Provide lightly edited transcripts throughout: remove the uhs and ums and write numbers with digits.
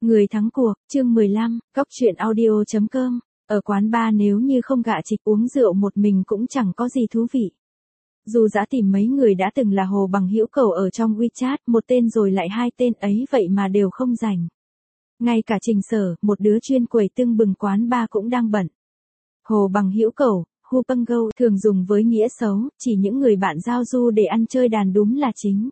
Người thắng cuộc, chương 15, góc truyện audio.com. Ở quán bar nếu như không gạ chịch uống rượu một mình cũng chẳng có gì thú vị. Dù dã tìm mấy người đã từng là Hồ Bằng Hữu Cẩu ở trong WeChat, một tên rồi lại hai tên ấy vậy mà đều không rảnh. Ngay cả Trình Sở, một đứa chuyên quầy tưng bừng quán bar cũng đang bận. Hồ Bằng Hữu Cẩu, Hu Pâng Gâu thường dùng với nghĩa xấu, chỉ những người bạn giao du để ăn chơi đàn đúng là chính.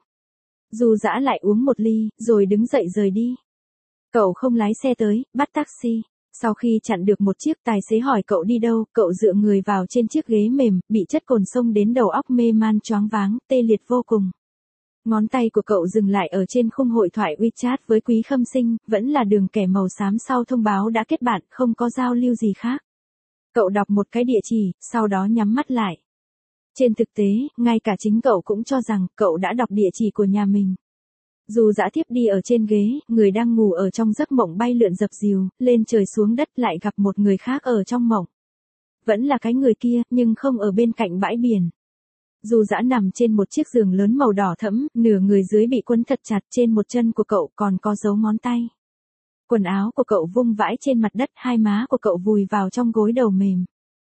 Dù dã lại uống một ly, rồi đứng dậy rời đi. Cậu không lái xe tới, bắt taxi. Sau khi chặn được một chiếc, tài xế hỏi cậu đi đâu, cậu dựa người vào trên chiếc ghế mềm, bị chất cồn xông đến đầu óc mê man choáng váng, tê liệt vô cùng. Ngón tay của cậu dừng lại ở trên khung hội thoại WeChat với Quý Khâm Sinh, vẫn là đường kẻ màu xám sau thông báo đã kết bạn, không có giao lưu gì khác. Cậu đọc một cái địa chỉ, sau đó nhắm mắt lại. Trên thực tế, ngay cả chính cậu cũng cho rằng cậu đã đọc địa chỉ của nhà mình. Dù dã thiếp đi ở trên ghế, người đang ngủ ở trong giấc mộng bay lượn dập dìu, lên trời xuống đất lại gặp một người khác ở trong mộng. Vẫn là cái người kia, nhưng không ở bên cạnh bãi biển. Dù dã nằm trên một chiếc giường lớn màu đỏ thẫm, nửa người dưới bị quấn thật chặt, trên một chân của cậu còn có dấu ngón tay. Quần áo của cậu vung vãi trên mặt đất, hai má của cậu vùi vào trong gối đầu mềm.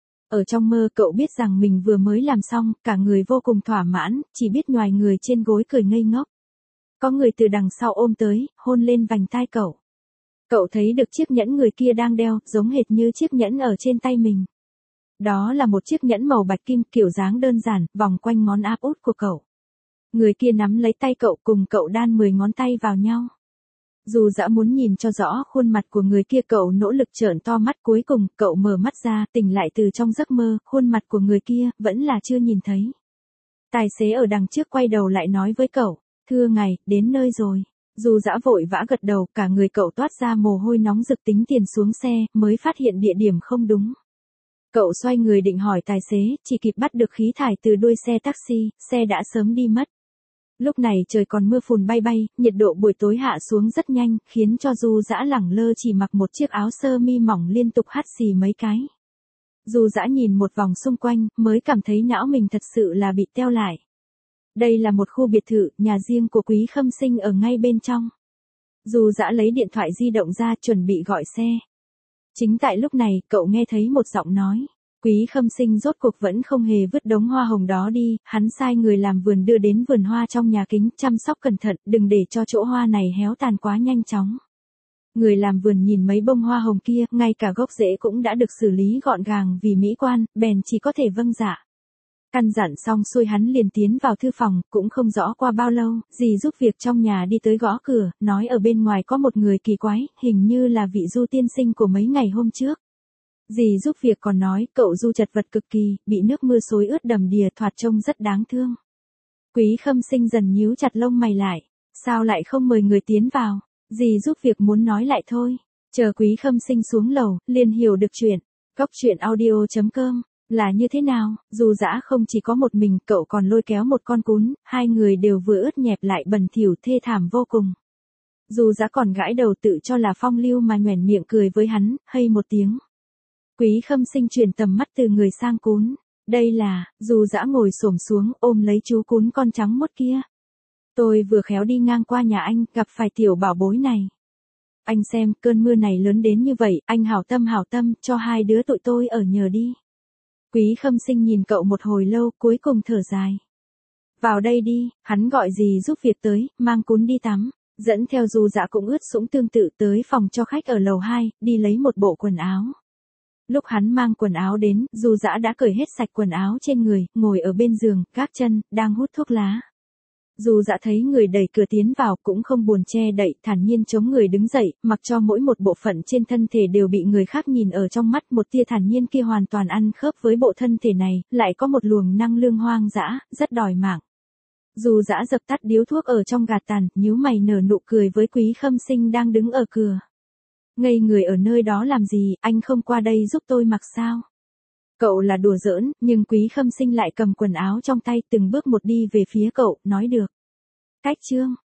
Ở trong mơ cậu biết rằng mình vừa mới làm xong, cả người vô cùng thỏa mãn, chỉ biết nhoài người trên gối cười ngây ngốc. Có người từ đằng sau ôm tới, hôn lên vành tai cậu. Cậu thấy được chiếc nhẫn người kia đang đeo, giống hệt như chiếc nhẫn ở trên tay mình. Đó là một chiếc nhẫn màu bạch kim kiểu dáng đơn giản, vòng quanh ngón áp út của cậu. Người kia nắm lấy tay cậu cùng cậu đan 10 ngón tay vào nhau. Dù dã muốn nhìn cho rõ khuôn mặt của người kia, cậu nỗ lực trợn to mắt, cuối cùng cậu mở mắt ra, tỉnh lại từ trong giấc mơ, khuôn mặt của người kia vẫn là chưa nhìn thấy. Tài xế ở đằng trước quay đầu lại nói với cậu, thưa ngài, đến nơi rồi. Dù dã vội vã gật đầu, cả người cậu toát ra mồ hôi nóng rực, tính tiền xuống xe, mới phát hiện địa điểm không đúng. Cậu xoay người định hỏi tài xế, chỉ kịp bắt được khí thải từ đuôi xe taxi, xe đã sớm đi mất. Lúc này trời còn mưa phùn bay bay, nhiệt độ buổi tối hạ xuống rất nhanh, khiến cho Du Dã lẳng lơ chỉ mặc một chiếc áo sơ mi mỏng liên tục hắt xì mấy cái. Du Dã nhìn một vòng xung quanh, mới cảm thấy não mình thật sự là bị teo lại. Đây là một khu biệt thự, nhà riêng của Quý Khâm Sinh ở ngay bên trong. Du Dã lấy điện thoại di động ra chuẩn bị gọi xe. Chính tại lúc này, cậu nghe thấy một giọng nói. Quý Khâm Sinh rốt cuộc vẫn không hề vứt đống hoa hồng đó đi, hắn sai người làm vườn đưa đến vườn hoa trong nhà kính, chăm sóc cẩn thận, đừng để cho chỗ hoa này héo tàn quá nhanh chóng. Người làm vườn nhìn mấy bông hoa hồng kia, ngay cả gốc rễ cũng đã được xử lý gọn gàng vì mỹ quan, bèn chỉ có thể vâng dạ. Căn dặn xong xuôi hắn liền tiến vào thư phòng, cũng không rõ qua bao lâu, dì giúp việc trong nhà đi tới gõ cửa, nói ở bên ngoài có một người kỳ quái, hình như là vị Du tiên sinh của mấy ngày hôm trước. Dì giúp việc còn nói, cậu Du chật vật cực kỳ, bị nước mưa xối ướt đầm đìa, thoạt trông rất đáng thương. Quý Khâm Sinh dần nhíu chặt lông mày lại, sao lại không mời người tiến vào? Dì giúp việc muốn nói lại thôi. Chờ Quý Khâm Sinh xuống lầu, liền hiểu được chuyện. Góc truyện audio.com là như thế nào? Dù dã không chỉ có một mình, cậu còn lôi kéo một con cún, hai người đều vừa ướt nhẹp lại bẩn thỉu thê thảm vô cùng. Dù dã còn gãi đầu tự cho là phong lưu mà nhoẻn miệng cười với hắn, hây một tiếng. Quý Khâm Sinh chuyển tầm mắt từ người sang cún. Đây là, Dù dã ngồi xổm xuống, ôm lấy chú cún con trắng mốt kia. Tôi vừa khéo đi ngang qua nhà anh, gặp phải tiểu bảo bối này. Anh xem, cơn mưa này lớn đến như vậy, anh hảo tâm, cho hai đứa tụi tôi ở nhờ đi. Quý Khâm Sinh nhìn cậu một hồi lâu, cuối cùng thở dài. Vào đây đi, hắn gọi dì giúp việc tới, mang cún đi tắm. Dẫn theo Dù dã cũng ướt sũng tương tự tới phòng cho khách ở lầu 2, đi lấy một bộ quần áo. Lúc hắn mang quần áo đến, Dù dã đã cởi hết sạch quần áo trên người, ngồi ở bên giường, gác chân, đang hút thuốc lá. Dù dã thấy người đẩy cửa tiến vào cũng không buồn che đậy, thản nhiên chống người đứng dậy, mặc cho mỗi một bộ phận trên thân thể đều bị người khác nhìn ở trong mắt, một tia thản nhiên kia hoàn toàn ăn khớp với bộ thân thể này, lại có một luồng năng lượng hoang dã, rất đòi mạng. Dù dã dập tắt điếu thuốc ở trong gạt tàn, nhíu mày nở nụ cười với Quý Khâm Sinh đang đứng ở cửa. Ngây người ở nơi đó làm gì, anh không qua đây giúp tôi mặc sao? Cậu là đùa giỡn, nhưng Quý Khâm Sinh lại cầm quần áo trong tay từng bước một đi về phía cậu, nói được. Cách chương.